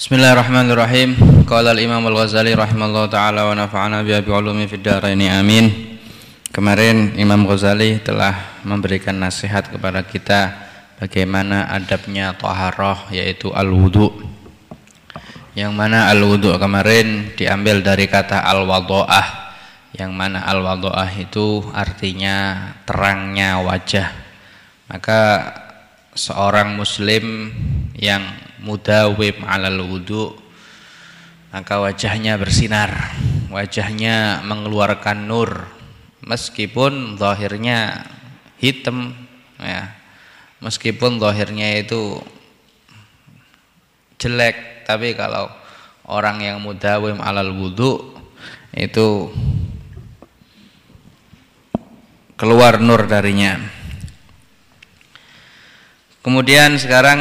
Bismillahirrahmanirrahim. Qala al-Imam Al-Ghazali rahimallahu taala wa nafa'ana bi ulumi fid dharain amin. Kemarin Imam Ghazali telah memberikan nasihat kepada kita bagaimana adabnya taharah, yaitu al-wudu. Yang mana al-wudu kemarin diambil dari kata al-wadha'ah, yang mana al-wadha'ah itu artinya terangnya wajah. Maka seorang muslim yang mudawim alal wudu, maka wajahnya bersinar, wajahnya mengeluarkan nur, meskipun zahirnya hitam, ya, meskipun zahirnya itu jelek, tapi kalau orang yang mudawim alal wudu itu keluar nur darinya. Kemudian sekarang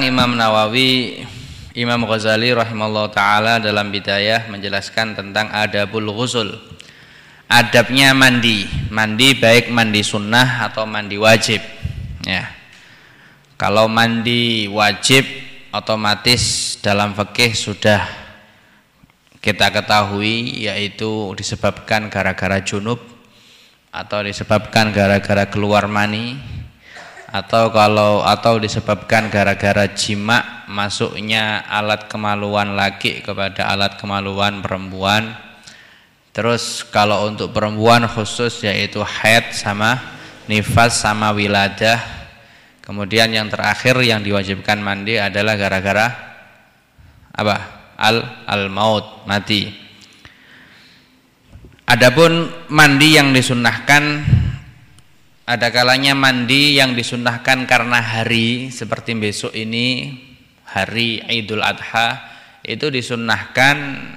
Imam Ghazali rahimallahu taala dalam Bidayah menjelaskan tentang adabul ghusl. Adabnya mandi. Mandi baik mandi sunnah atau mandi wajib. Ya. Kalau mandi wajib otomatis dalam fikih sudah kita ketahui, yaitu disebabkan gara-gara junub atau disebabkan gara-gara keluar mani, atau disebabkan gara-gara jima, masuknya alat kemaluan laki kepada alat kemaluan perempuan. Terus kalau untuk perempuan khusus yaitu haid sama nifas sama wiladah. Kemudian yang terakhir yang diwajibkan mandi adalah gara-gara apa? Al-maut, mati. Adapun mandi yang disunnahkan, ada kalanya mandi yang disunnahkan karena hari, seperti besok ini hari Idul Adha, itu disunnahkan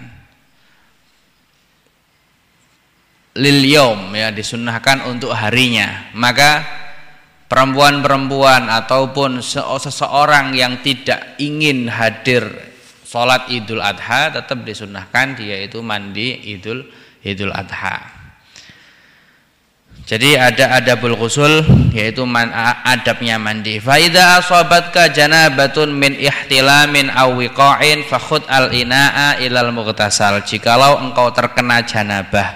lil yaum, ya, disunnahkan untuk harinya. Maka perempuan-perempuan ataupun seseorang yang tidak ingin hadir sholat Idul Adha tetap disunnahkan dia itu mandi Idul Adha. Jadi ada adabul ghusl, yaitu adabnya mandi. Fa idza asabatka janabatun min ihtilamin aw wiqa'in fakhud al-ina'a ilal mughtasal. Jikalau engkau terkena janabah.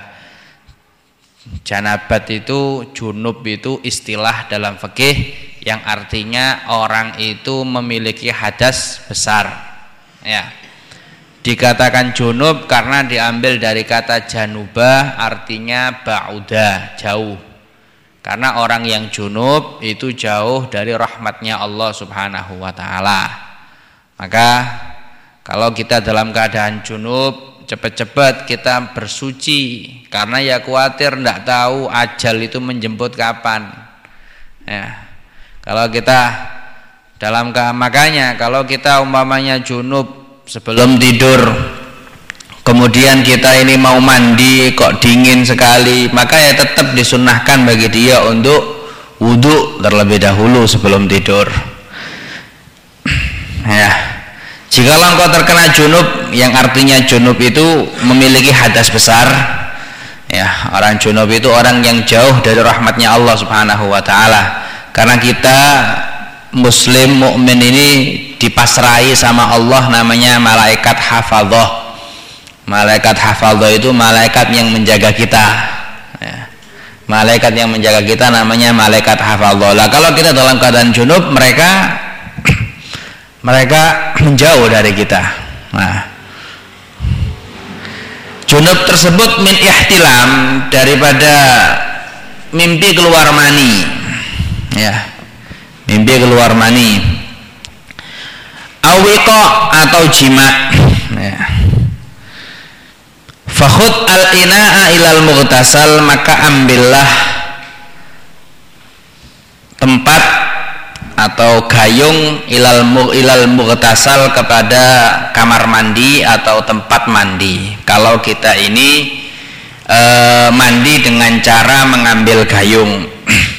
Janabat itu, junub itu istilah dalam fikih yang artinya orang itu memiliki hadas besar. Ya. Dikatakan junub karena diambil dari kata janubah, artinya ba'uda, jauh. Karena orang yang junub itu jauh dari rahmatnya Allah subhanahu wa ta'ala. Maka kalau kita dalam keadaan junub, cepat-cepat kita bersuci, karena ya khawatir tidak tahu ajal itu menjemput kapan. Ya. Kalau kita makanya kalau kita umpamanya junub sebelum tidur, kemudian kita ini mau mandi kok dingin sekali, maka ya tetap disunnahkan bagi dia untuk wudu terlebih dahulu sebelum tidur. Ya, jika engkau terkena junub, yang artinya junub itu memiliki hadas besar, ya, orang junub itu orang yang jauh dari rahmatnya Allah subhanahu wa ta'ala. Karena kita muslim mukmin ini dipasrai sama Allah namanya malaikat hafadzah. Malaikat hafadzah itu malaikat yang menjaga kita, ya. Malaikat yang menjaga kita namanya malaikat hafadzah. Lah kalau kita dalam keadaan junub, mereka menjauh dari kita. Nah, junub tersebut min ihtilam, daripada mimpi keluar mani, ya, mimpi keluar mani, awiqa atau jima, ya. Fakhud al-ina'a ilal mughtasal, maka ambillah tempat atau gayung ilal mughtasal, kepada kamar mandi atau tempat mandi. Kalau kita ini mandi dengan cara mengambil gayung,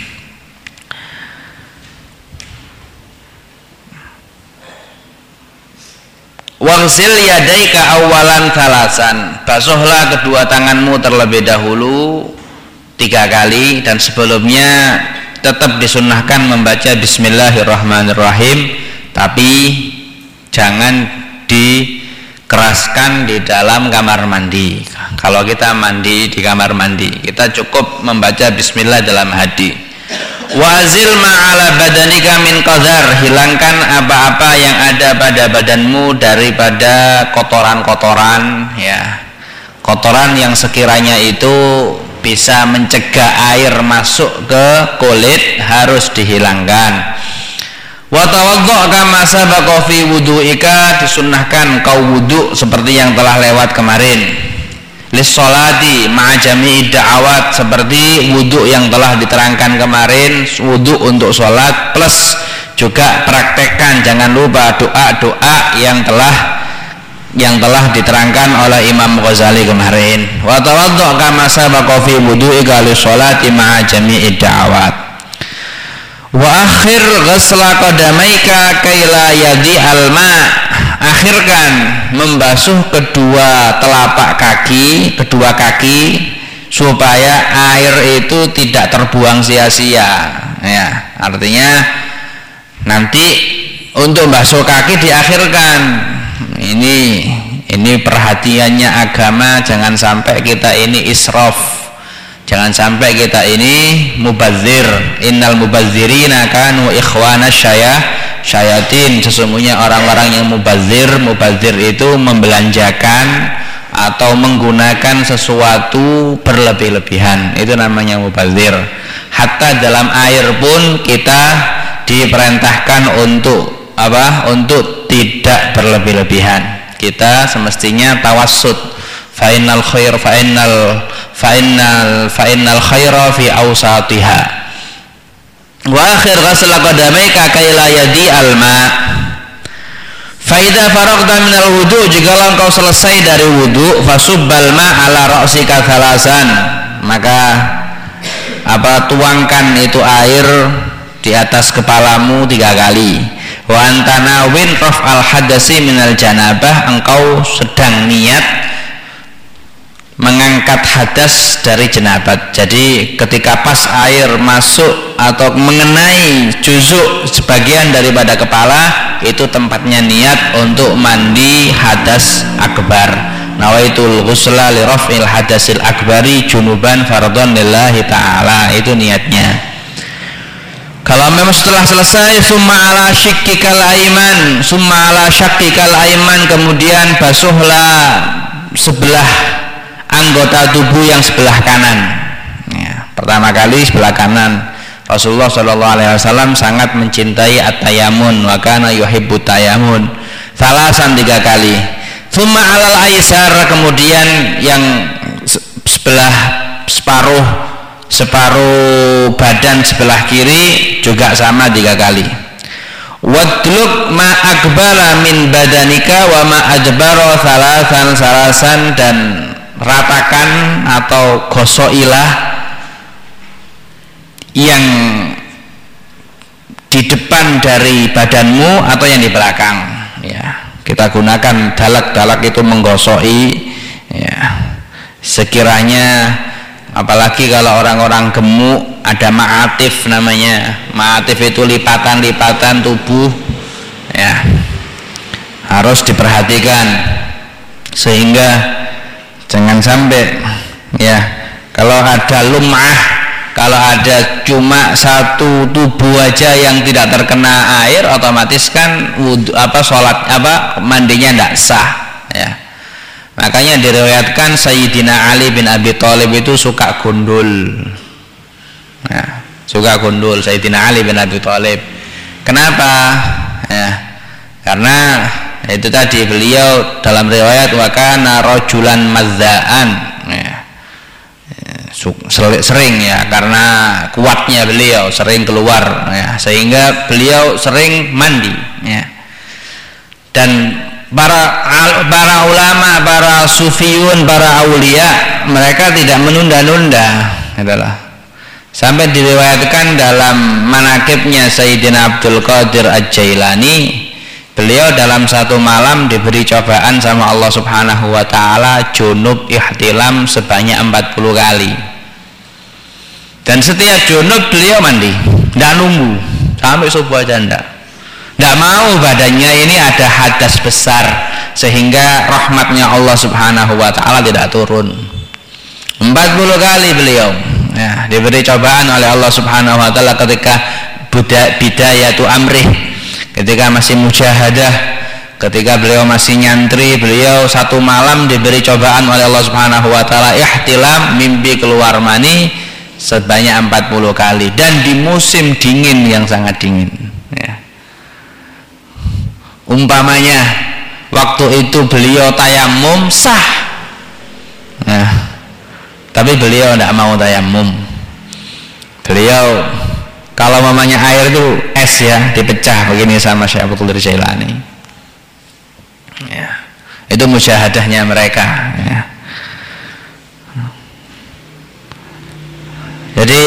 waghsil yadaika awalan thalasan, basuhlah kedua tanganmu terlebih dahulu 3 kali, dan sebelumnya tetap disunnahkan membaca Bismillahirrahmanirrahim, tapi jangan di dikeraskan di dalam kamar mandi. Kalau kita mandi di kamar mandi, kita cukup membaca bismillah dalam hati. Wazil ma'ala badanika min qadar, hilangkan apa-apa yang ada pada badanmu daripada kotoran-kotoran, ya. Kotoran yang sekiranya itu bisa mencegah air masuk ke kulit harus dihilangkan. Wa tawaddo' kama sabaqa fi wudu'ika, disunnahkan kau wudu seperti yang telah lewat kemarin. Lis-sholati ma'a jami'i da'awat, seperti wudu yang telah diterangkan kemarin, wudu untuk sholat plus juga praktekkan, jangan lupa doa-doa yang telah diterangkan oleh Imam Ghazali kemarin. Wa tawaddo' kama sabaqa fi wudu'ika lis-sholati ma'a jami'i da'awat. Wa akhir ghasla qadamaika kaila yadi alma, akhirkan membasuh kedua telapak kaki, kedua kaki, supaya air itu tidak terbuang sia-sia, ya. Artinya nanti untuk basuh kaki diakhirkan. Ini perhatiannya agama, jangan sampai kita ini israf. Jangan sampai kita ini mubazir. Innal mubazirina kanu ikhwana syayatin. Sesungguhnya orang-orang yang mubazir itu membelanjakan atau menggunakan sesuatu berlebih-lebihan. Itu namanya mubazir. Hatta dalam air pun kita diperintahkan untuk apa? Untuk tidak berlebih-lebihan. Kita semestinya tawassut. Fa'innal khaira fi awsatiha. Wa akhir ghasla qadamaika kaila yadi alma. Fa idza faragta minal wudu, jika engkau selesai dari wudu, fasubbal ma ala ra'sika thalasan, maka tuangkan itu air di atas kepalamu 3 kali. Wa antana win raf'al hadasi minal janabah, engkau sedang niat mengangkat hadas dari jenabat. Jadi ketika pas air masuk atau mengenai juzuk sebagian daripada kepala, itu tempatnya niat untuk mandi hadas akbar. Nawaitul ghusla li raf'il hadasil akbari junuban fardhon lillahi ta'ala, itu niatnya. Kalau memang setelah selesai, summa ala syaqqikal aiman, kemudian basuhlah sebelah anggota tubuh yang sebelah kanan, ya. Pertama kali sebelah kanan. Rasulullah SAW sangat mencintai at-tayamun, wa kana yuhibbut tayamun. Salasan 3 kali. Tsumma alal aisar, kemudian yang sebelah separuh badan sebelah kiri juga sama 3 kali. Wadluk ma akbala min badanika wa ma adbara salasan, dan ratakan atau gosokilah yang di depan dari badanmu atau yang di belakang, ya. Kita gunakan dalak itu menggosoki, ya. Sekiranya apalagi kalau orang-orang gemuk, ada ma'atif namanya. Ma'atif itu lipatan-lipatan tubuh, ya. Harus diperhatikan sehingga jangan sampai, ya, kalau ada lum'ah, kalau ada cuma satu tubuh aja yang tidak terkena air, otomatis kan mandinya tidak sah, ya. Makanya diriwayatkan Sayyidina Ali bin Abi Thalib itu suka gundul, ya, suka gundul Sayyidina Ali bin Abi Thalib. Kenapa? Ya, karena itu tadi, beliau dalam riwayat wa kana rajulan mazza'an, ya. Sering, ya, karena kuatnya beliau sering keluar, ya, sehingga beliau sering mandi, ya. Dan para ulama, para sufiyun, para aulia, mereka tidak menunda-nunda, adalah sampai diriwayatkan dalam manaqibnya Sayyidina Abdul Qadir Al-Jailani, beliau dalam satu malam diberi cobaan sama Allah Subhanahu wa ta'ala, junub ihtilam sebanyak 40 kali. Dan setiap junub beliau mandi, tidak nunggu sampai subuh aja, tidak mau badannya ini ada hadas besar, sehingga rahmatnya Allah Subhanahu wa taala tidak turun. 40 kali beliau ya, diberi cobaan oleh Allah Subhanahu wa taala ketika bidayatu amrih, ketika masih mujahadah, ketika beliau masih nyantri, beliau satu malam diberi cobaan oleh Allah Subhanahu wa taala ihtilam, mimpi keluar mani sebanyak 40 kali, dan di musim dingin yang sangat dingin ya. Umpamanya waktu itu beliau tayamum sah ya, tapi beliau tidak mau tayamum. Beliau kalau mamanya air itu es ya, dipecah begini sama Syekh Abdul Qadir Jailani ya. Itu musyahadahnya mereka ya. Jadi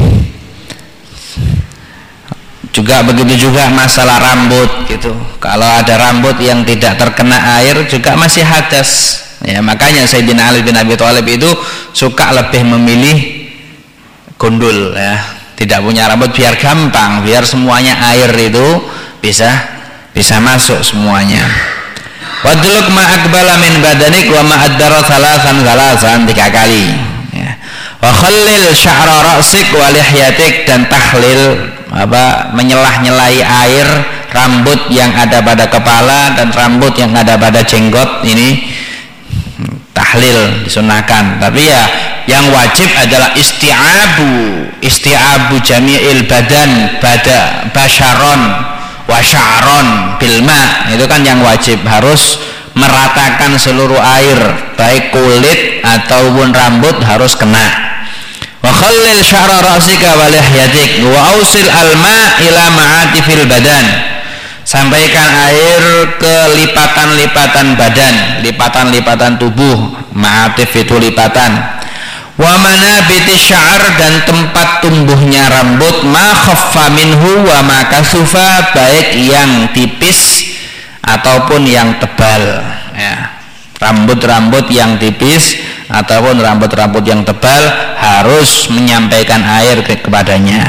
juga begitu juga masalah rambut gitu. Kalau ada rambut yang tidak terkena air juga masih hadas ya. Makanya Sayyidina Ali bin Abi Thalib itu suka lebih memilih gundul ya, tidak punya rambut biar gampang, biar semuanya air itu bisa masuk semuanya. Wadluk ma akbala min badanik wa ma addara salasan 3 kali ya. Wa khallil sya'ra ra'sik wa lihyatik, dan tahlil menyelah-nyelai air rambut yang ada pada kepala dan rambut yang ada pada jenggot, ini tahlil disunahkan. Tapi ya yang wajib adalah isti'abu jami'il badan basyaron wa sya'ron bil ma, itu kan yang wajib, harus meratakan seluruh air, baik kulit ataupun rambut harus kena. Wa khallil sya'ra ra'sika wa lihyatik wa ausil alma ila ma'atifil badan, sampaikan air ke lipatan-lipatan badan, lipatan-lipatan tubuh, ma'atif itu lipatan. Wa manabiti sya'ar, dan tempat tumbuhnya rambut, ma khaffa minhu wa ma kasufa, baik yang tipis ataupun yang tebal ya. Rambut-rambut yang tipis ataupun rambut-rambut yang tebal harus menyampaikan air kepadanya.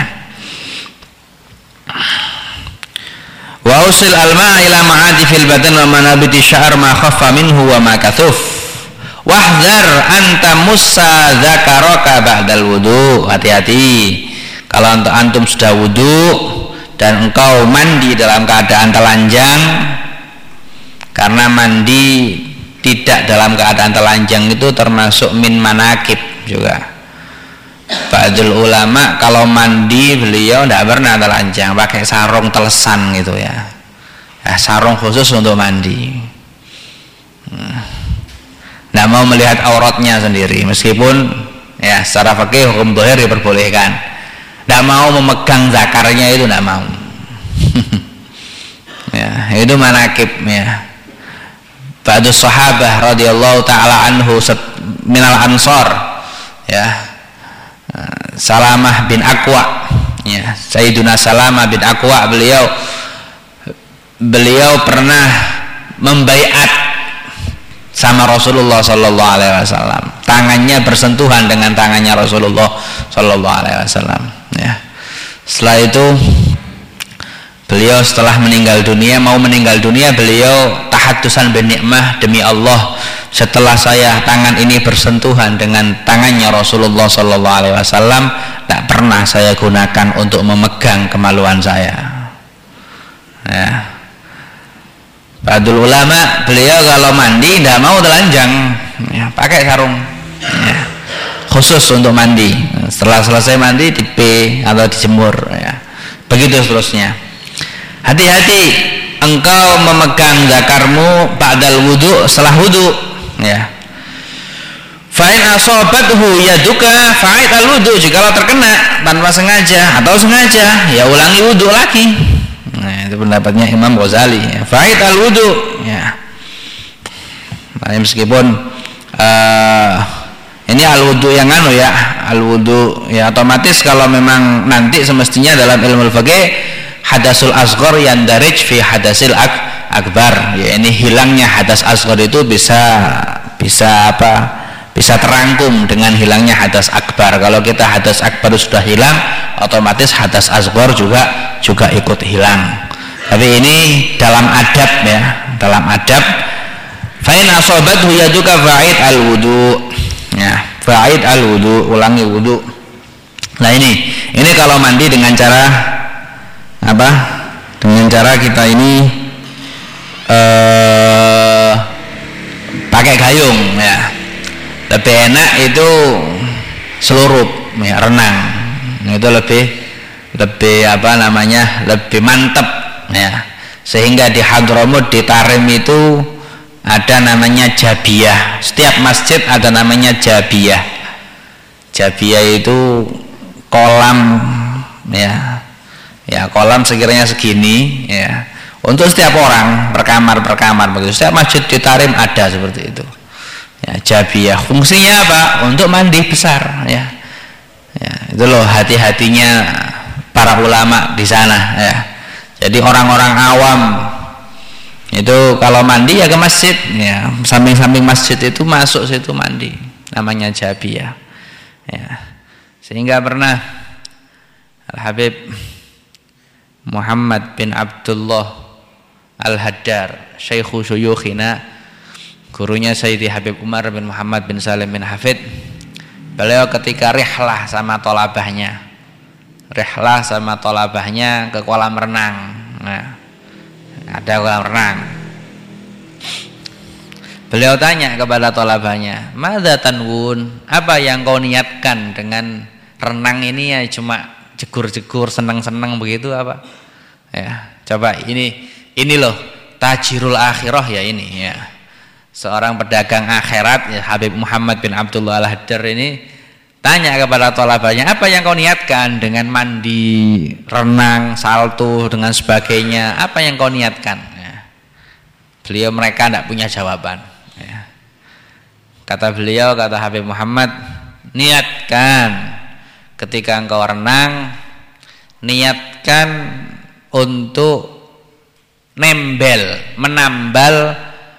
Wa usil alma ila ma'adifil badan wa manabiti sya'ar ma khaffa minhu wa ma kathuf. Wahdhar anta mussa dzakaraka ba'dal wudu. Hati-hati kalau antum sudah wudu dan engkau mandi dalam keadaan telanjang, karena mandi tidak dalam keadaan telanjang itu termasuk min manakib juga. Ba'dul ulama kalau mandi beliau tidak pernah telanjang, pakai sarung telesan gitu ya, sarung khusus untuk mandi. Tidak mau melihat auratnya sendiri, meskipun ya secara fikih hukum zahir diperbolehkan. Tidak mau memegang zakarnya, itu tidak mau. Ya, itu manakib ya. Ba'du sahabah radhiyallahu ta'ala anhu minal ansor ya, Salamah bin Aqwa ya, Sayyiduna Salamah bin Aqwa, beliau pernah membaiat sama Rasulullah sallallahu alaihi wasallam, tangannya bersentuhan dengan tangannya Rasulullah sallallahu alaihi wasallam ya. Setelah itu beliau setelah meninggal dunia, beliau tahaddusan bin nikmah, demi Allah setelah tangan ini bersentuhan dengan tangannya Rasulullah sallallahu alaihi wasallam, tak pernah saya gunakan untuk memegang kemaluan saya ya. Ba'dul ulama beliau kalau mandi tidak mau telanjang ya, pakai sarung ya, khusus untuk mandi. Setelah selesai mandi atau dijemur ya. Begitu seterusnya. Hati-hati engkau memegang zakarmu ba'dal wudu, setelah wudu ya. Fa'in asobathu yaduka fa'id al wudu, jikalau terkena tanpa sengaja atau sengaja ya ulangi wudu lagi. Nah, itu pendapatnya Imam Ghazali ya. Fa'id al wudu ya. Meskipun ini al wudu yang al wudu ya, otomatis kalau memang nanti semestinya dalam ilmu fikih hadasul asghar yandarij fi hadasil akbar ya, ini hilangnya hadas asghar itu bisa terangkum dengan hilangnya hadas akbar. Kalau kita hadas akbar sudah hilang, otomatis hadas asghar juga ikut hilang. Tapi ini dalam adab ya, dalam adab Fa in asobathu yaduka fa'id al-wudu. Ya, fa'id al-wudu, ulangi wudu. Nah ini kalau mandi dengan cara apa? Dengan cara kita ini pakai gayung ya. Lebih enak itu selurup ya, renang. Itu lebih apa namanya? Lebih mantep ya. Sehingga di Hadramut, di Tarim itu ada namanya jabiyah. Setiap masjid ada namanya jabiyah. Jabiyah itu kolam ya. Ya, kolam sekiranya segini ya. Untuk setiap orang per kamar begitu. Setiap masjid di Tarim ada seperti itu. Ya, jabiyah. Fungsinya apa? Untuk mandi besar ya. Ya, itu loh hati-hatinya para ulama di sana ya. Jadi orang-orang awam itu kalau mandi ya ke masjid ya, samping-samping masjid itu masuk situ mandi, namanya jabiyah ya. Sehingga pernah Al-Habib Muhammad bin Abdullah Al-Haddar, Syekhu Syuyukhina, gurunya Sayyidi Habib Umar bin Muhammad bin Salim bin Hafid, beliau ketika rihlah sama tolabahnya ke kolam renang. Nah, ada kolam renang. Beliau tanya kepada tolabahnya, "Madza tanwun? Apa yang kau niatkan dengan renang ini ya, cuma jegur-jegur senang-senang begitu apa?" Ya, coba ini loh tajirul akhirah ya ini ya. Seorang pedagang akhirat ya, Habib Muhammad bin Abdullah Al-Haddar ini tanya kepada tolabahnya, apa yang kau niatkan dengan mandi, renang, salto dengan sebagainya? Apa yang kau niatkan? Ya. Mereka tidak punya jawaban. Ya. Kata Habib Muhammad, niatkan ketika engkau renang, niatkan untuk menambal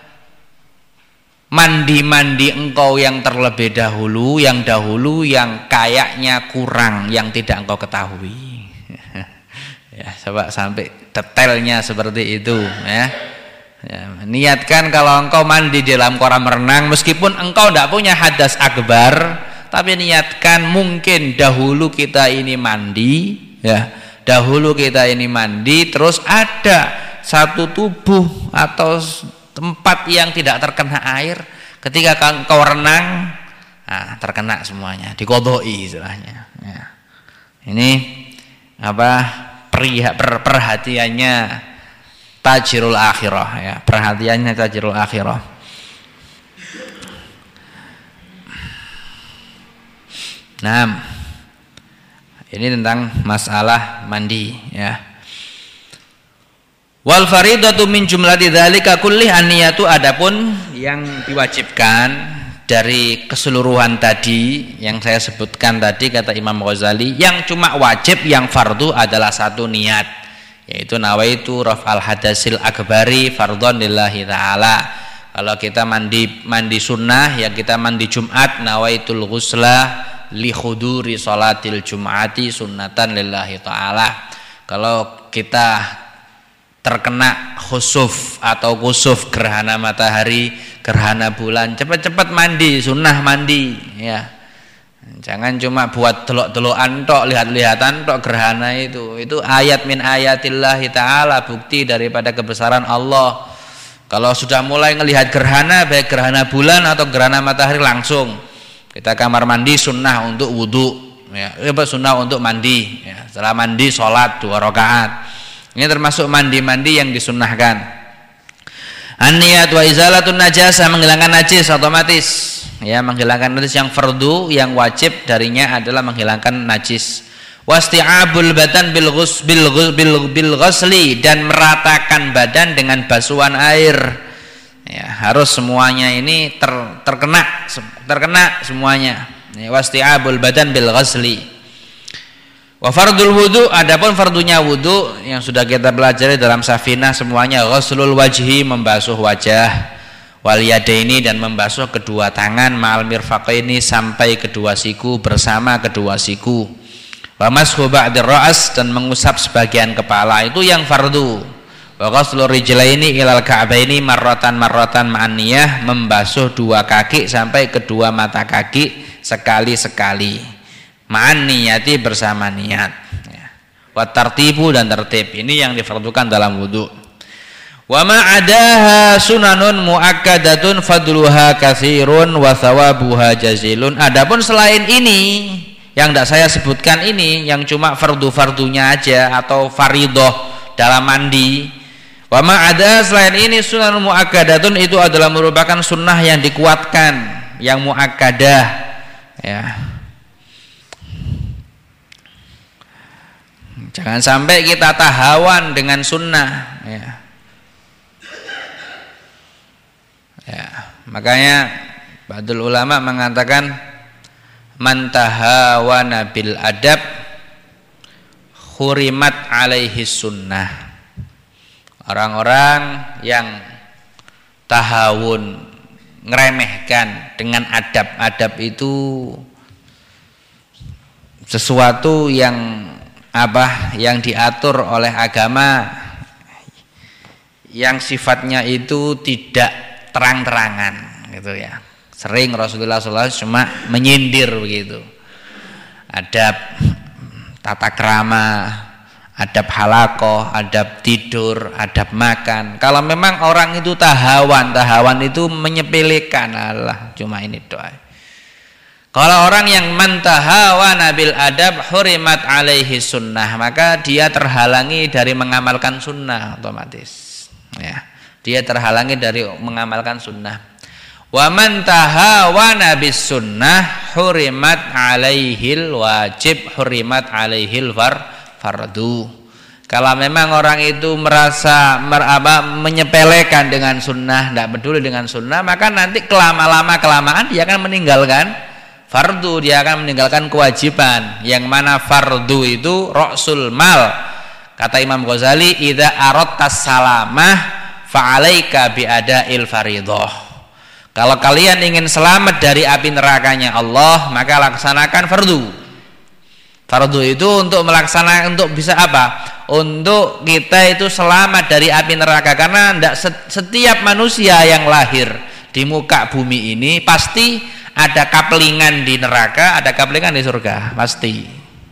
mandi-mandi engkau yang terlebih dahulu, yang kayaknya kurang, yang tidak engkau ketahui. Ya, coba sampai detailnya seperti itu ya. Ya, niatkan kalau engkau mandi di dalam kolam renang, meskipun engkau tidak punya hadas akbar, tapi niatkan mungkin dahulu kita ini mandi ya. Dahulu kita ini mandi, terus ada satu tubuh atau tempat yang tidak terkena air, ketika kau renang terkena semuanya, diqodoi istilahnya ya. Ini apa perhatiannya tajirul akhirah ya, perhatiannya tajirul akhirah. Nah, ini tentang masalah mandi ya. Wal faridatu min jumlati dzalika kullih an-niyatu, adapun yang diwajibkan dari keseluruhan tadi yang saya sebutkan tadi, kata Imam Ghazali, yang cuma wajib, yang fardu adalah satu niat, yaitu nawaitu raf'al hadasil akbari fardhon lillahi ta'ala. Kalau kita mandi sunnah ya, kita mandi Jumat, nawaitul ghusla li khuduri salatil jum'ati sunnatan lillahi ta'ala. Kalau kita terkena khusuf atau kusuf, gerhana matahari, gerhana bulan, cepat-cepat mandi, sunnah mandi ya. Jangan cuma buat delok-delokan tok, lihat-lihatan tok gerhana itu ayat min ayatillahi ta'ala, bukti daripada kebesaran Allah. Kalau sudah mulai ngelihat gerhana, baik gerhana bulan atau gerhana matahari, langsung kita kamar mandi, sunnah untuk wudu ya, sunnah untuk mandi ya. Setelah mandi sholat 2 rakaat. Ini termasuk mandi-mandi yang disunnahkan. An-niyat wa izalatun najasah, menghilangkan najis otomatis ya, menghilangkan najis yang fardu, yang wajib darinya adalah menghilangkan najis. Wasti'abul badan bil ghusli, dan meratakan badan dengan basuhan air ya, harus semuanya ini terkena semuanya ya. Wasti'abul badan bil ghusli. Wa fardul wudu, adapun fardunya wudu yang sudah kita pelajari dalam Safinah semuanya, ghuslul wajhi, membasuh wajah, wal yadaini, dan membasuh kedua tangan, ma'al mirfaqaini, sampai kedua siku, bersama kedua siku, wa mashu ba'dir ra's, dan mengusap sebagian kepala, itu yang fardu. Wa ghuslu rijlaini ilal ka'baini marratan ma'an niyah, membasuh dua kaki sampai kedua mata kaki sekali-sekali. Ma'an niyati, bersama niat. Ya. Wa tartibu, dan tertib. Ini yang difardukan dalam wudu. Wa ma adaha sunanun muakkadatun fadluha katsirun wa thawabuha jazilun. Adapun selain ini yang tidak saya sebutkan ini, yang cuma fardu-fardunya aja atau faridoh dalam mandi. Wa ma ada, selain ini sunan muakkadatun, itu adalah merupakan sunnah yang dikuatkan, yang muakkadah, ya. Jangan sampai kita tahawan dengan sunnah, ya. Ya, makanya ba'dul ulama mengatakan man tahawana bil adab hurimat alaihi sunnah. Orang-orang yang tahawun, ngeremehkan dengan adab-adab itu sesuatu yang yang diatur oleh agama, yang sifatnya itu tidak terang-terangan, gitu ya. Sering Rasulullah SAW cuma menyindir begitu. Adab tata krama, adab halakoh, adab tidur, adab makan. Kalau memang orang itu tahawan itu menyepelekan, Allah cuma ini doa. Kalau orang yang mantahawana bil adab hurimat alaihi sunnah, maka dia terhalangi dari mengamalkan sunnah otomatis. Ya, dia terhalangi dari mengamalkan sunnah. Wa man tahawana bis sunnah hurimat alaihil wajib, hurimat alaihil fardu. Kalau memang orang itu merasa menyepelekan dengan sunnah, tidak peduli dengan sunnah, maka nanti kelamaan dia akan meninggalkan fardu, dia akan meninggalkan kewajiban. Yang mana fardu itu ra'sul mal. Kata Imam Ghazali, idza aradtas salamah fa'alaika biada'il fariidhah. Kalau kalian ingin selamat dari api nerakanya Allah, maka laksanakan fardu. Fardu itu untuk melaksanakan, untuk bisa apa? Untuk kita itu selamat dari api neraka. Karena setiap manusia yang lahir di muka bumi ini pasti ada kapelingan di neraka, ada kapelingan di surga, pasti.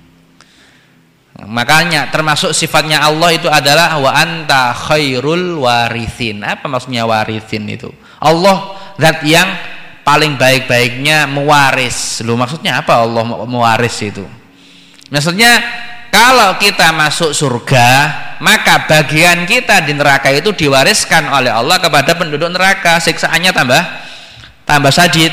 Makanya termasuk sifatnya Allah itu adalah wa anta khairul warithin. Apa maksudnya warithin itu? Allah zat yang paling baik-baiknya mewaris. Loh, maksudnya apa Allah mewaris itu? Maksudnya kalau kita masuk surga, maka bagian kita di neraka itu diwariskan oleh Allah kepada penduduk neraka. Siksaannya tambah sadid,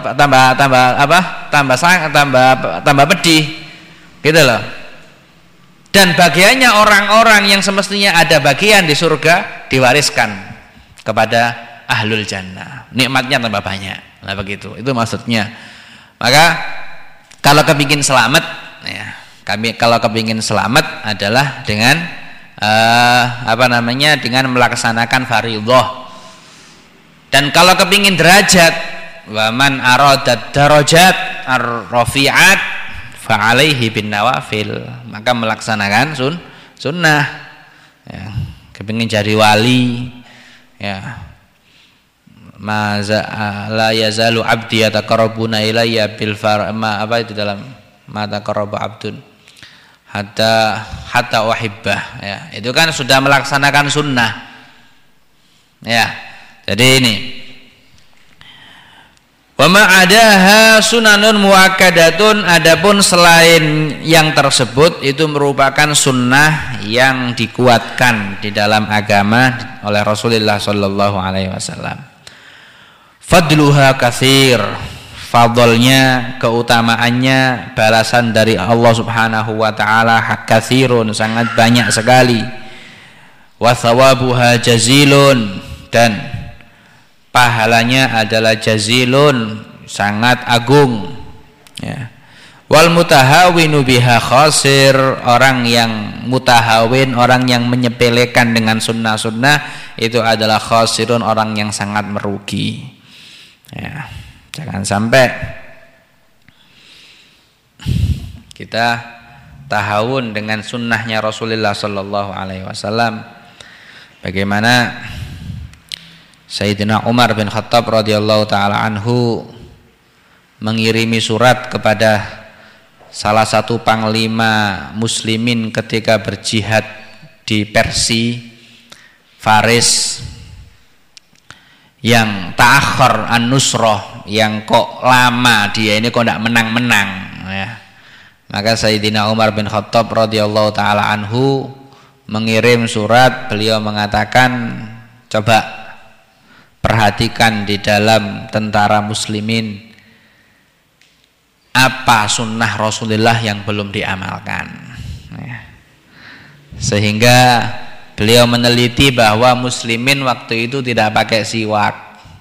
tambah pedih, gitu loh. Dan bagiannya orang-orang yang semestinya ada bagian di surga diwariskan kepada ahlul jannah. Nikmatnya tambah banyak. Nah begitu. Itu maksudnya. Maka kalau kepingin selamat, ya, kalau kepingin selamat adalah dengan dengan melaksanakan fardhah. Dan kalau kepingin derajat, wa man aradat darajat ar-rafi'at fa alaihi bin nawafil, maka melaksanakan sunnah. Ya, kepingin jadi wali, ya, la yazalu abdi yataqarrabuna ilayya bil apa itu dalam mata qarraba abdun hatta uhibbah, ya, itu kan sudah melaksanakan sunnah. Ya, jadi ini wa ma adaha sunanun muakkadatun, adapun selain yang tersebut itu merupakan sunnah yang dikuatkan di dalam agama oleh Rasulullah sallallahu alaihi wasallam. Fadluha katsir, fadlnya, keutamaannya, balasan dari Allah Subhanahu wa taala katsirun, sangat banyak sekali. Wa thawabuha jazilun, dan pahalanya adalah jazilun, sangat agung, ya. Wal mutahawinu biha khasir, orang yang mutahawin, orang yang menyepelekan dengan sunnah-sunnah itu adalah khasirun, orang yang sangat merugi. Ya, jangan sampai kita tahawun dengan sunnahnya Rasulullah Sallallahu Alaihi Wasallam. bagaimana Sayyidina Umar bin Khattab radhiyallahu taala anhu mengirimi surat kepada salah satu panglima muslimin ketika berjihad di Faris yang ta'akhir an-nusrah, yang kok lama dia ini kok tidak menang-menang ya. Maka Sayyidina Umar bin Khattab radhiyallahu taala anhu mengirim surat, beliau mengatakan, coba perhatikan di dalam tentara muslimin apa sunnah Rasulullah yang belum diamalkan ya. Sehingga beliau meneliti bahwa muslimin waktu itu tidak pakai siwak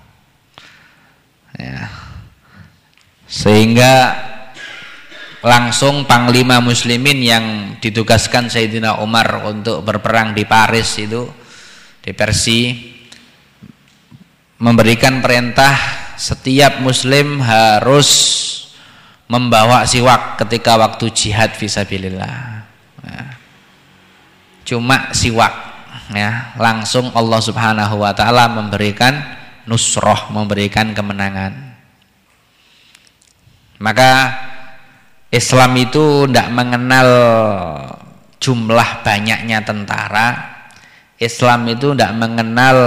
ya. Sehingga langsung panglima muslimin yang ditugaskan Sayyidina Umar untuk berperang di Paris itu, di Persia, memberikan perintah setiap muslim harus membawa siwak ketika waktu jihad fisabilillah ya. Cuma siwak ya, langsung Allah Subhanahu wa taala memberikan nusroh, memberikan kemenangan. Maka Islam itu tidak mengenal jumlah banyaknya tentara. Islam itu tidak mengenal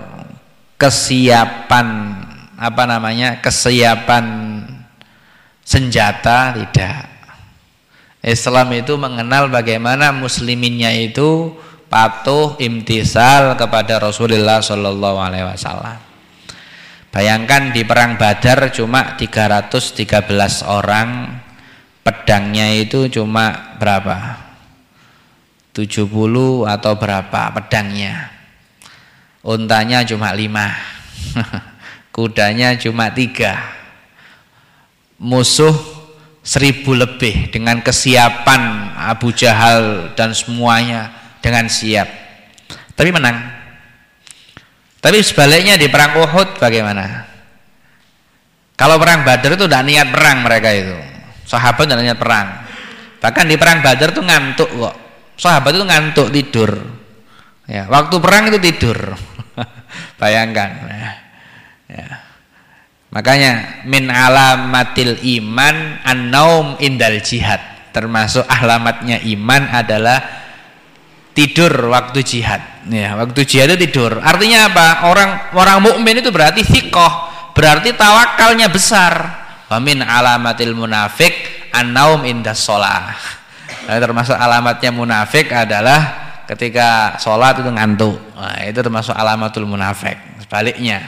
kesiapan kesiapan senjata, tidak. Islam itu mengenal bagaimana musliminnya itu patuh, imtisal kepada Rasulullah Shallallahu Alaihi Wasallam. Bayangkan di perang Badar cuma 313 orang, pedangnya itu cuma berapa? 70 atau berapa pedangnya? Untanya cuma 5, kudanya cuma 3. Musuh 1000 lebih dengan kesiapan Abu Jahal dan semuanya dengan siap, tapi menang. Tapi sebaliknya di perang Uhud bagaimana? Kalau perang Badar itu tidak niat perang, mereka itu sahabat tidak niat perang. Bahkan di perang Badar itu ngantuk kok, sahabat itu ngantuk, tidur ya, waktu perang itu tidur. Bayangkan ya. Makanya min alamatil iman an-naum indal jihad, termasuk alamatnya iman adalah tidur waktu jihad ya. Waktu jihad itu tidur, artinya apa? Orang mukmin itu berarti thiqah, berarti tawakalnya besar. Wa min alamatil munafik an-naum indas shalah. Termasuk alamatnya munafik adalah ketika sholat itu ngantuk. Nah, itu termasuk alamatul munafik. Sebaliknya,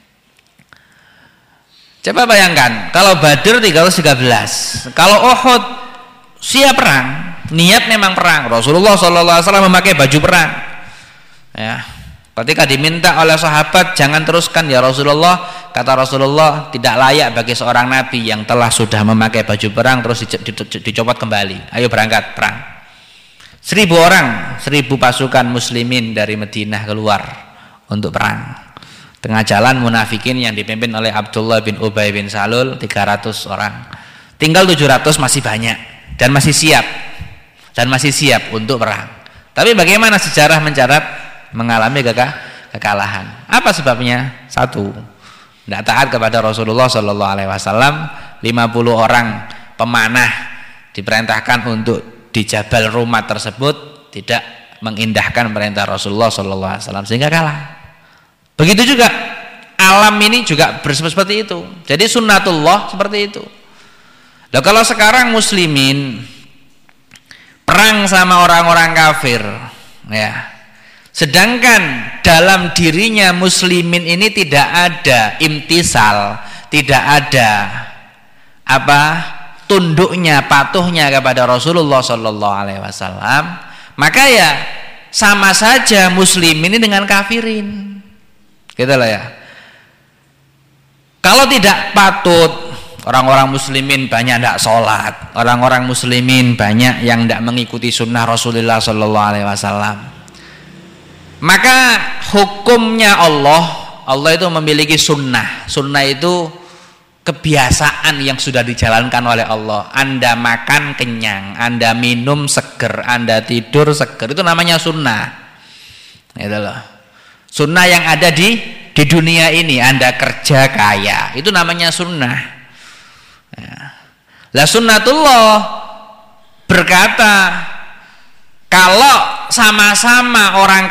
coba bayangkan kalau Badr 313, kalau Uhud siap perang, niat memang perang. Rasulullah SAW memakai baju perang ya. Ketika diminta oleh sahabat, jangan teruskan ya Rasulullah, kata Rasulullah, tidak layak bagi seorang nabi yang telah sudah memakai baju perang terus dicopot kembali. Ayo berangkat perang. 1000 orang, 1000 pasukan muslimin dari Madinah keluar untuk perang. Tengah jalan munafikin yang dipimpin oleh Abdullah bin Ubay bin Salul 300 orang. Tinggal 700 masih banyak dan masih siap untuk perang. Tapi bagaimana sejarah mencatat mengalami kekalahan? Apa sebabnya? Satu, tidak taat kepada Rasulullah Shallallahu Alaihi Wasallam. 50 orang pemanah diperintahkan untuk di Jabal Rumat tersebut tidak mengindahkan perintah Rasulullah Shallallahu Alaihi Wasallam sehingga kalah. Begitu juga alam ini juga seperti itu. Jadi sunnatullah seperti itu. Nah, kalau sekarang muslimin perang sama orang-orang kafir ya, sedangkan dalam dirinya muslimin ini tidak ada imtisal, tidak ada tunduknya, patuhnya kepada Rasulullah Shallallahu Alaihi Wasallam, maka ya sama saja muslim ini dengan kafirin, gitu lah ya. Kalau tidak patut, orang-orang muslimin banyak tidak sholat, orang-orang muslimin banyak yang tidak mengikuti sunnah Rasulullah Shallallahu Alaihi Wasallam, maka hukumnya Allah itu memiliki sunnah. Sunnah itu kebiasaan yang sudah dijalankan oleh Allah. Anda makan kenyang, Anda minum seger, Anda tidur seger, itu namanya sunnah. Gitu loh. Sunnah yang ada di dunia ini. Anda kerja kaya, itu namanya sunnah. Ya. Lah sunnatullah berkata, kalau sama-sama orang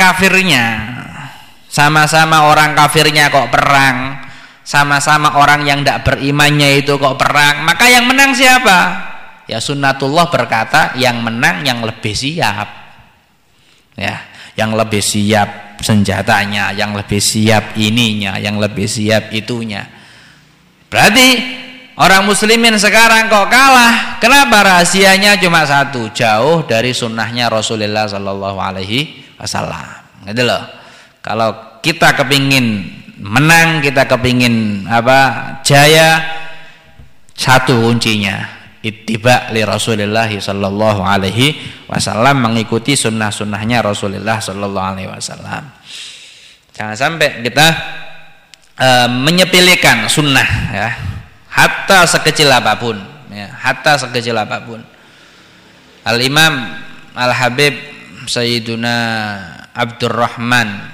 kafirnya kok perang, sama-sama orang yang tidak berimannya itu kok perang, maka yang menang siapa? Ya sunnatullah berkata yang menang yang lebih siap, ya, yang lebih siap senjatanya, yang lebih siap ininya, yang lebih siap itunya. Berarti orang muslimin sekarang kok kalah. Kenapa? Rahasianya cuma satu, jauh dari sunnahnya Rasulullah Sallallahu Alaihi Wasallam. Gitu loh. Kalau kita kepingin menang, kita kepingin jaya, satu kuncinya ittiba li Rasulillah Sallallahu Alaihi Wasallam, mengikuti sunnah-sunnahnya Rasulullah Sallallahu Alaihi Wasallam. Jangan sampai kita menyepelekan sunnah, ya, hatta sekecil apapun, ya, hatta sekecil apapun. Al Imam Al Habib Sayyiduna Abdurrahman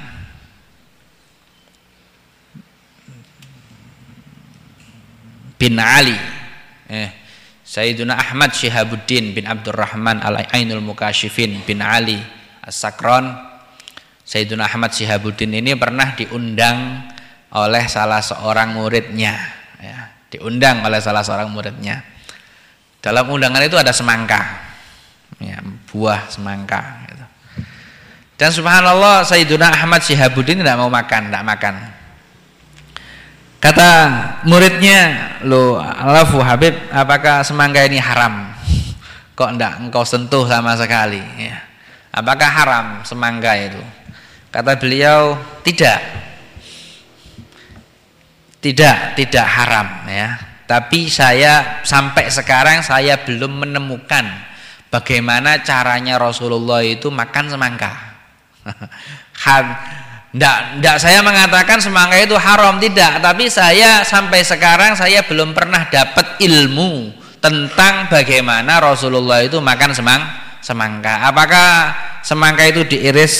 bin Ali, Sayyiduna Ahmad Syihabuddin bin Abdurrahman Al-Ainul Mukashifin bin Ali As-Sakron. Sayyiduna Ahmad Syihabuddin ini pernah diundang oleh salah seorang muridnya, ya, diundang oleh salah seorang muridnya. Dalam undangan itu ada semangka, ya, buah semangka gitu. Dan subhanallah Sayyiduna Ahmad Syihabuddin tidak mau makan, tidak makan. Kata muridnya, "Loh, Alafu Habib, apakah semangka ini haram? Kok enggak engkau sentuh sama sekali? Ya. Apakah haram semangka itu?" Kata beliau, "Tidak. Tidak haram, ya. Tapi saya sampai sekarang saya belum menemukan bagaimana caranya Rasulullah itu makan semangka." Tidak, saya mengatakan semangka itu haram, tidak. Tapi saya sampai sekarang saya belum pernah dapat ilmu tentang bagaimana Rasulullah itu makan semangka. Apakah semangka itu diiris,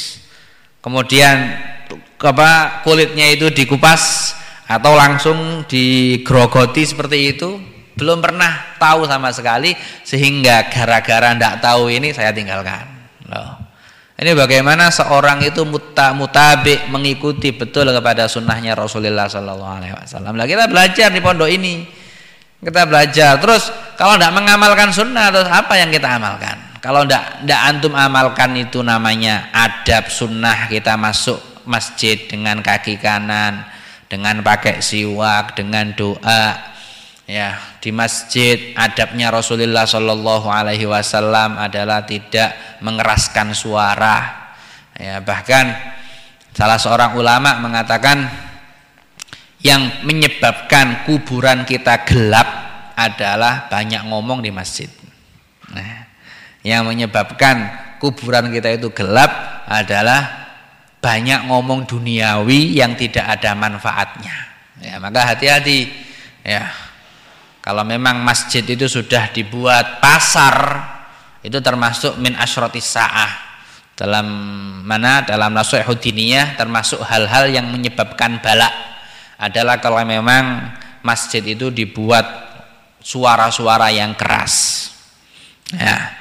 kemudian kulitnya itu dikupas, atau langsung digerogoti seperti itu? Belum pernah tahu sama sekali, sehingga gara-gara tidak tahu ini saya tinggalkan. Loh. Ini bagaimana seorang itu mutabi, mengikuti betul kepada sunnahnya Rasulullah Sallallahu Alaihi Wasallam. Nah, kita belajar di pondok ini, kita belajar. Terus kalau tidak mengamalkan sunnah, terus apa yang kita amalkan? Kalau tidak antum amalkan, itu namanya adab sunnah. Kita masuk masjid dengan kaki kanan, dengan pakai siwak, dengan doa. Ya, di masjid adabnya Rasulullah Shallallahu Alaihi Wasallam adalah tidak mengeraskan suara. Ya, bahkan salah seorang ulama mengatakan yang menyebabkan kuburan kita gelap adalah banyak ngomong di masjid. Nah, yang menyebabkan kuburan kita itu gelap adalah banyak ngomong duniawi yang tidak ada manfaatnya. Ya, maka hati-hati. Ya. Kalau memang masjid itu sudah dibuat pasar, itu termasuk min asyratis sa'ah. Dalam Nasihatul Diniyah termasuk hal-hal yang menyebabkan bala adalah kalau memang masjid itu dibuat suara-suara yang keras. Ya.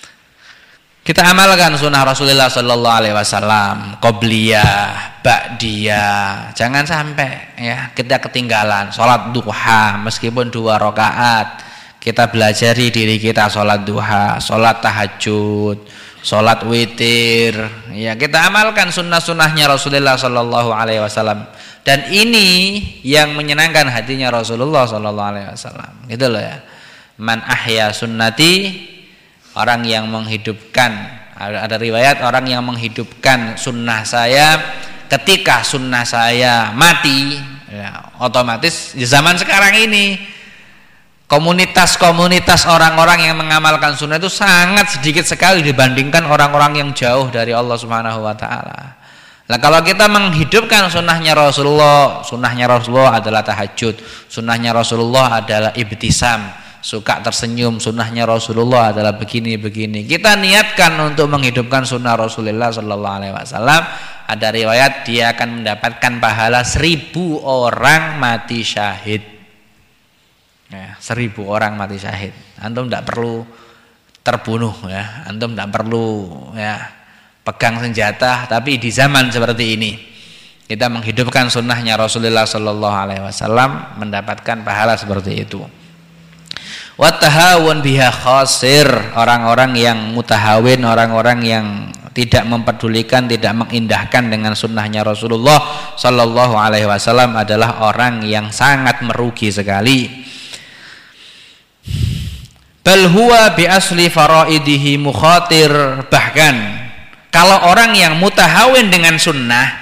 Kita amalkan sunnah Rasulullah Sallallahu Alaihi Wasallam, qobliyah, ba'diyah. Jangan sampai, ya, kita ketinggalan sholat duha meskipun 2 rakaat. Kita belajari diri kita sholat duha, sholat tahajud, sholat witir. Ya, kita amalkan sunnah-sunnahnya Rasulullah Sallallahu Alaihi Wasallam. Dan ini yang menyenangkan hatinya Rasulullah Sallallahu Alaihi Wasallam. Gitu loh, ya. Man ahya sunnati, orang yang menghidupkan, ada riwayat orang yang menghidupkan sunnah saya ketika sunnah saya mati, ya, otomatis di zaman sekarang ini komunitas-komunitas orang-orang yang mengamalkan sunnah itu sangat sedikit sekali dibandingkan orang-orang yang jauh dari Allah Subhanahu wa taala. Nah, kalau kita menghidupkan sunnahnya Rasulullah adalah tahajud, sunnahnya Rasulullah adalah ibtisam, suka tersenyum, sunnahnya Rasulullah adalah begini-begini. Kita niatkan untuk menghidupkan sunnah Rasulullah sallallahu alaihi wasallam. Ada riwayat dia akan mendapatkan pahala 1000 orang mati syahid. Ya, 1000 orang mati syahid. Antum tidak perlu terbunuh ya, antum tidak perlu ya pegang senjata, tapi di zaman seperti ini kita menghidupkan sunnahnya Rasulullah sallallahu alaihi wasallam mendapatkan pahala seperti itu. Watahawun biha khasir, orang-orang yang mutahawin, orang-orang yang tidak mempedulikan, tidak mengindahkan dengan sunnahnya Rasulullah sallallahu alaihi wasallam adalah orang yang sangat merugi sekali. Bal huwa bi asli faraidihi mukhatir, bahkan kalau orang yang mutahawin dengan sunnah,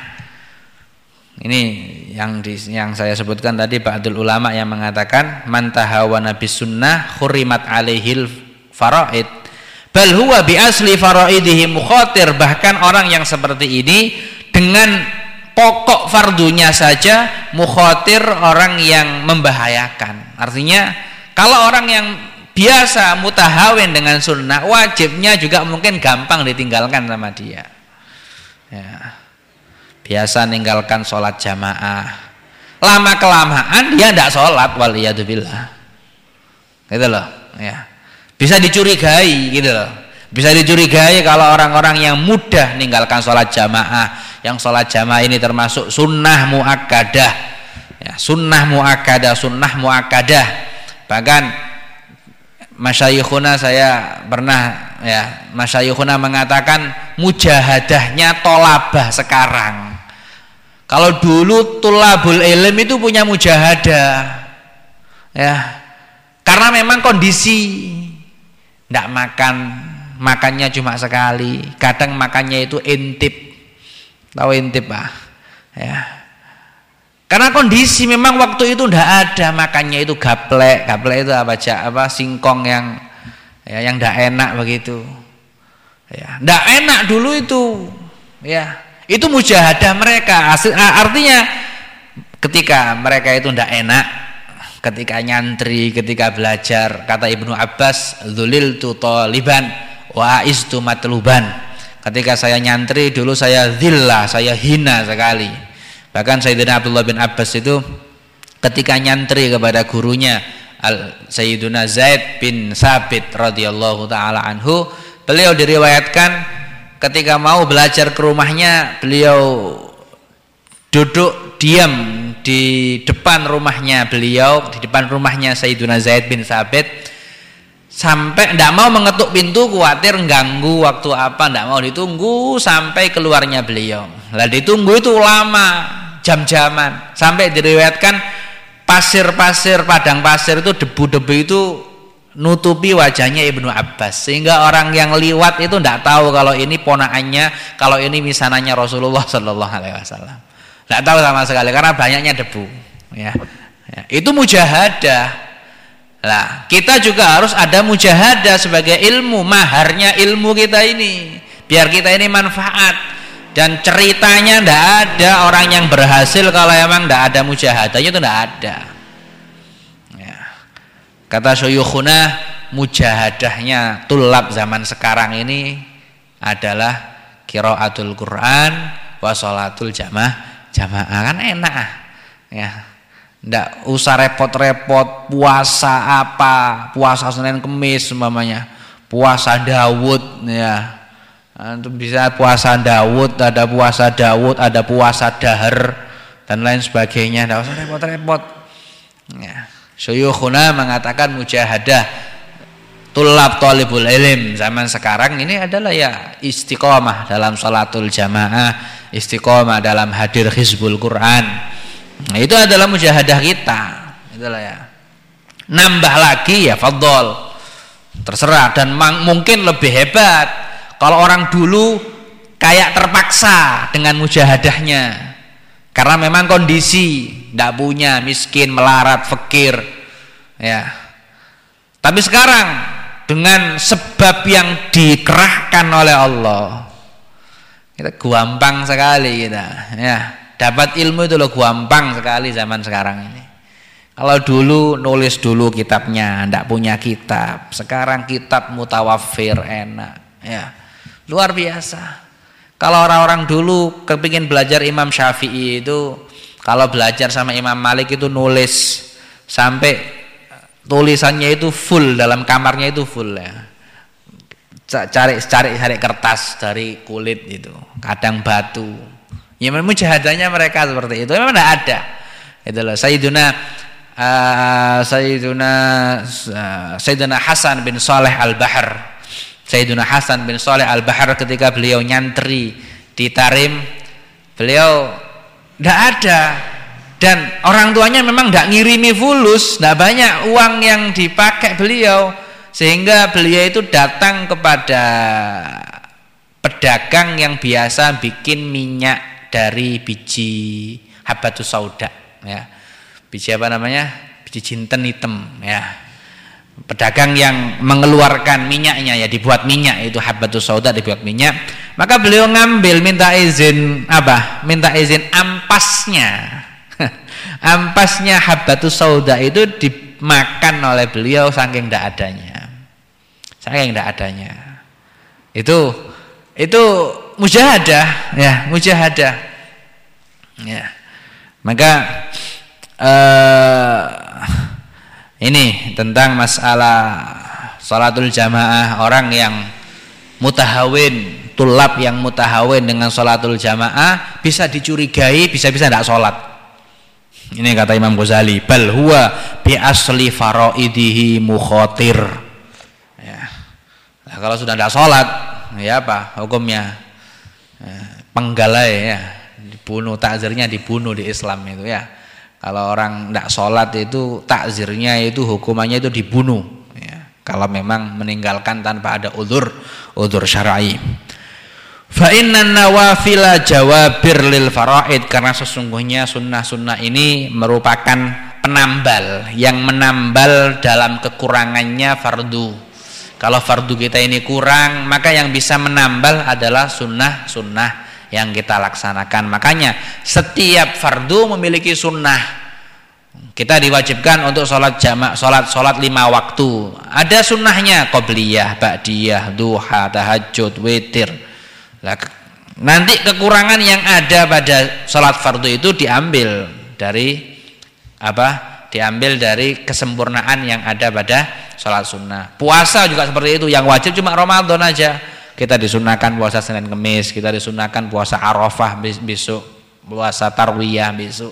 ini yang saya sebutkan tadi, ba'dul ulama yang mengatakan man tahawana bis sunnah khurimat alaihil faraid, bal huwa bi asli faraidihi mukhatir, bahkan orang yang seperti ini dengan pokok fardunya saja mukhatir, orang yang membahayakan. Artinya kalau orang yang biasa mutahawin dengan sunnah, wajibnya juga mungkin gampang ditinggalkan sama dia ya. Biasa ninggalkan sholat jamaah, lama kelamaan dia tidak sholat, waliyadzubillah, gitu loh ya. Bisa dicurigai gitu loh, bisa dicurigai kalau orang-orang yang mudah ninggalkan sholat jamaah, yang sholat jamaah ini termasuk sunnah muakkadah ya, sunnah muakkadah. Bahkan masyayikhuna, saya pernah ya, masyayikhuna mengatakan mujahadahnya tolabah sekarang. Kalau dulu tulabul ilm itu punya mujahadah ya, karena memang kondisi tidak makannya cuma sekali, kadang makannya itu intip, tahu intip Pak ya, karena kondisi memang waktu itu tidak ada, makannya itu gaplek itu apa singkong yang tidak enak begitu ya, tidak enak dulu itu ya. Itu mujahadah mereka. Artinya ketika mereka itu tidak enak, ketika nyantri, ketika belajar, kata Ibnu Abbas, dzuliltu taliban wa aistu matluban. Ketika saya nyantri dulu saya zillah, saya hina sekali. Bahkan Sayyidina Abdullah bin Abbas itu ketika nyantri kepada gurunya Sayyiduna Zaid bin Sabit radhiyallahu taala anhu, beliau diriwayatkan ketika mau belajar ke rumahnya, beliau duduk diam di depan rumahnya beliau, di depan rumahnya Sayyiduna Zaid bin Sabit, sampai tidak mau mengetuk pintu, khawatir ganggu waktu apa, tidak mau ditunggu sampai keluarnya beliau. Lah ditunggu itu lama, jam-jaman, sampai diriwayatkan pasir-pasir, padang pasir itu, debu-debu itu nutupi wajahnya Ibnu Abbas, sehingga orang yang liwat itu tidak tahu kalau ini ponaannya, kalau ini misananya Rasulullah Sallallahu Alaihi Wasallam, tidak tahu sama sekali karena banyaknya debu ya. Itu mujahadah. Lah kita juga harus ada mujahadah sebagai ilmu, maharnya ilmu kita ini, biar kita ini manfaat. Dan ceritanya tidak ada orang yang berhasil kalau emang tidak ada mujahadahnya, itu tidak ada. Kata syuyukhuna, mujahadahnya tulab zaman sekarang ini adalah qiraatul Quran wa sholatul jamaah, kan enak ya. Ndak usah repot-repot puasa apa, puasa Senin Kemis umpamanya, puasa Daud ya. Antum bisa puasa Daud, ada puasa Daud, ada puasa dahar dan lain sebagainya, ndak usah repot-repot ya. Syuyukhuna mengatakan mujahadah tulab talibul ilm zaman sekarang ini adalah ya istiqomah dalam salatul jamaah, istiqomah dalam hadir hizbul Quran. Nah, itu adalah mujahadah kita. Itulah ya. Nambah lagi ya fadhol, terserah, dan mungkin lebih hebat kalau orang dulu kayak terpaksa dengan mujahadahnya. Karena memang kondisi tidak punya, miskin, melarat, fakir ya. Tapi sekarang dengan sebab yang dikerahkan oleh Allah, kita gampang sekali kita ya. Dapat ilmu itu loh gampang sekali zaman sekarang ini. Kalau dulu nulis dulu kitabnya, ndak punya kitab. Sekarang kitab mutawafir, enak. Ya, luar biasa. Kalau orang-orang dulu kepingin belajar Imam Syafi'i itu, kalau belajar sama Imam Malik itu nulis sampai tulisannya itu full, dalam kamarnya itu full ya. Cari kertas dari kulit itu, kadang batu. Ya memang mujahadahnya mereka seperti itu. Memang tidak ada. Itu loh. Sayyiduna Hasan bin Saleh Al-Bahr. Sayyiduna Hasan bin Saleh Al-Bahr ketika beliau nyantri di Tarim, beliau tidak ada. Dan orang tuanya memang tidak ngirimi fulus, tidak banyak uang yang dipakai beliau, sehingga beliau itu datang kepada pedagang yang biasa bikin minyak dari biji habatus sauda, ya. Biji apa namanya? Biji jinten hitam, ya. Pedagang yang mengeluarkan minyaknya, ya, dibuat minyak, itu habatus sauda dibuat minyak. Maka beliau ngambil, minta izin apa? Minta izin ampasnya. Ampasnya habatus sauda itu dimakan oleh beliau saking tidak adanya. Saking tidak adanya. Itu mujahadah, ya, mujahadah. Ya. Maka ini tentang masalah salatul jamaah, orang yang mutahawin, tulab yang mutahawin dengan salatul jamaah bisa dicurigai bisa-bisa tidak sholat. Ini kata Imam Ghazali, bal huwa bi asli faraidihi mukhatir. Ya. Nah, kalau sudah tidak sholat, ya apa hukumnya? Penggalai, ya, dibunuh, takzirnya dibunuh di Islam itu, ya. Kalau orang tidak sholat itu takzirnya itu hukumannya itu dibunuh, ya. Kalau memang meninggalkan tanpa ada udzur syar'i. Fa innan nawafila jawabir lil faraid, karena sesungguhnya sunnah-sunnah ini merupakan penambal yang menambal dalam kekurangannya fardu. Kalau fardu kita ini kurang, maka yang bisa menambal adalah sunnah-sunnah yang kita laksanakan. Makanya setiap fardu memiliki sunnah. Kita diwajibkan untuk sholat jamak, sholat 5 waktu. Ada sunnahnya, qobliyah, ba'diyah, duha, tahajud, witir. Nanti kekurangan yang ada pada sholat fardu itu diambil dari apa? Diambil dari kesempurnaan yang ada pada sholat sunnah. Puasa juga seperti itu. Yang wajib cuma Ramadan aja. Kita disunahkan puasa Senin Kemis, kita disunahkan puasa Arafah besok, puasa Tarwiyah besok.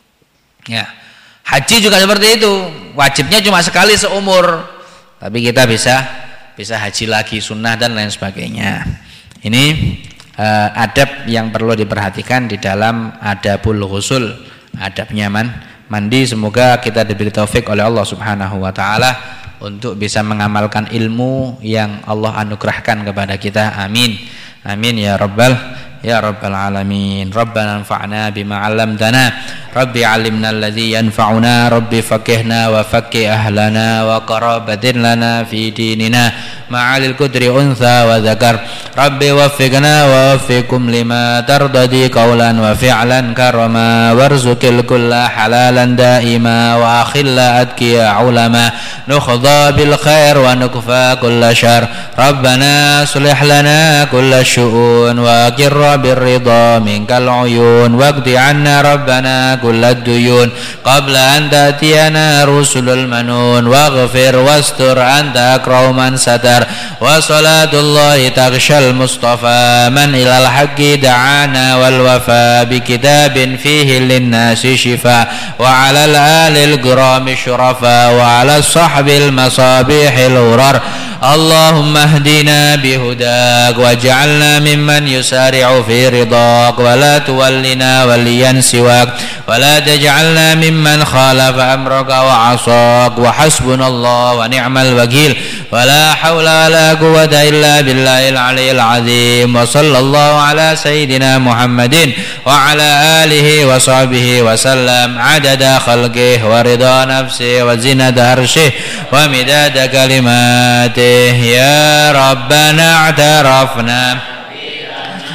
Ya. Haji juga seperti itu. Wajibnya cuma sekali seumur. Tapi kita bisa haji lagi, sunnah dan lain sebagainya. Ini adab yang perlu diperhatikan di dalam adabul ghusl, adabnya mandi. Semoga kita diberi taufik oleh Allah Subhanahu wa taala untuk bisa mengamalkan ilmu yang Allah anugerahkan kepada kita. Amin. Amin ya rabbal alamin. Rabbana anfa'na bima 'allamtana. Rabbi 'allimna alladhi yanfa'una. Rabbi faqihna wa faqih ahlana wa qarabatin lana fi dinina ma'alil qudri untha wa dzakar. Rabbi waffiqna wa waffiqum lima tardadi qawlan wa fi'lan karama warzuqil kulla halalan daima wa akhilla atqiya ulama nukhadha bil khair wa nukfa kulla syar. Rabbana aslih lana kulla syu'un wa qirra bir ridha minkal uyun waqdi 'anna rabbana kullad duyun qabla an ta'tiyana rusulul manun waghfir wastur anta akraman satar wa salatullahi taghshal mustafa man ilal haqqi da'ana wal wafa bi kitabin fihi linnasi shifa wa 'alal alil kirami syurafa wa 'alas sahbil masabihil urar. Allahumma hdina bihudak waj'alna mimman yusari'u fi ridak wa la tuwallina waliyan siwak wa la taj'alna mimman khalafa amraka wa 'asak wa hasbunallah wa ni'mal wakil wa la hawla wa la quwwata illa billahil aliyyil azim. Wa sallallahu ala sayyidina Muhammadin wa ala alihi wa sahbihi wa sallam adada khalqihi wa ridha nafsihi wa zinata arsyihi wa midada kalimatihi. Ya Rabbana a'tarafna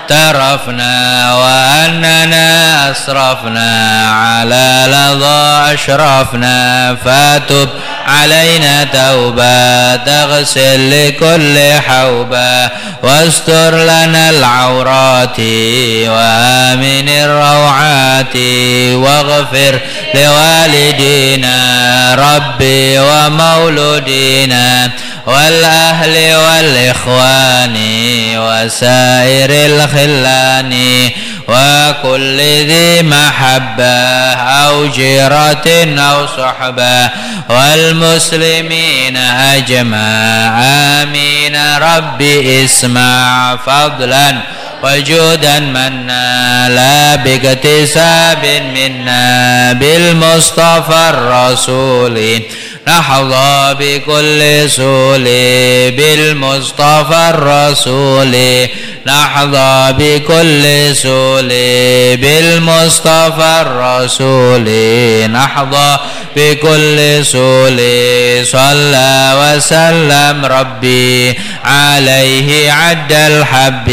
اعترفنا وأننا أسرفنا على لظى أشرفنا فتب علينا توبة تغسل لكل حوبة واستر لنا العورات وآمن الروعات واغفر لوالدينا ربي ومولودينا والأهل والإخوان وسائر الخلان وكل ذي محبة أو جيرة أو صحبة والمسلمين أجمع آمين ربي اسمع فضلا وجودا منا لا باكتساب منا بالمصطفى الرسول نحظى بكل سول بالمصطفى الرسول نحظى بكل سول بالمصطفى الرسول نحظى بكل سول صلى وسلم ربي عليه عد الحب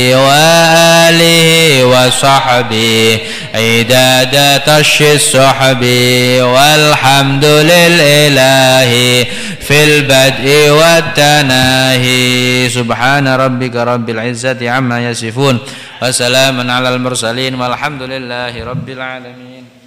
وآله وصحبه عداد طش السحب والحمد للإله في البدء والتناهي سبحان ربك رب العزة عما يصفون وسلام على المرسلين والحمد لله رب العالمين.